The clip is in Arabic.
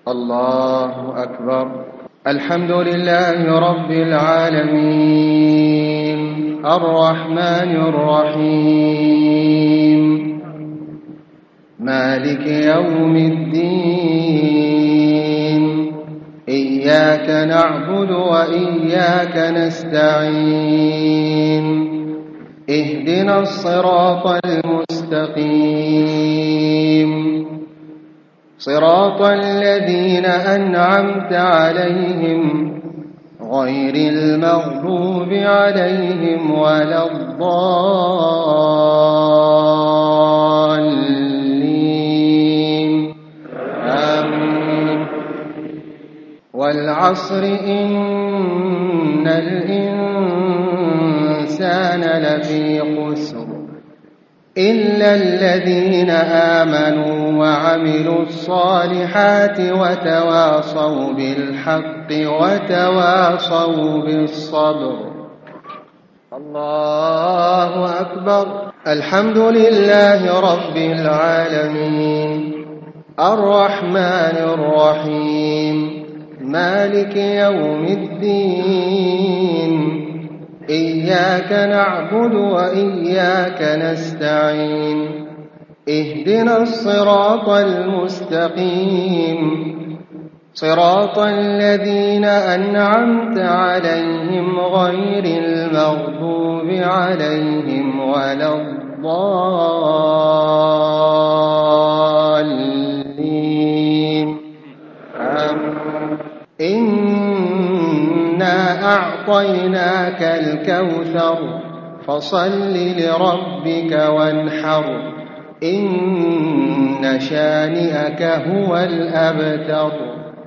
الله أكبر. الحمد لله رب العالمين الرحمن الرحيم مالك يوم الدين إياك نعبد وإياك نستعين اهدنا الصراط المستقيم صراط الذين أنعمت عليهم غير المغضوب عليهم ولا الضالين آمين. والعصر إن الإنسان لفي خسر إلا الذين آمنوا وعملوا الصالحات وتواصوا بالحق وتواصوا بالصبر. الله أكبر. الحمد لله رب العالمين الرحمن الرحيم مالك يوم الدين إياك نعبد وإياك نستعين اهدنا الصراط المستقيم صراط الذين أنعمت عليهم غير المغضوب عليهم ولا الضالين آمين. إنا أعطيناك الكوثر فصل لربك وانحر إن شانئك هو الأبتر.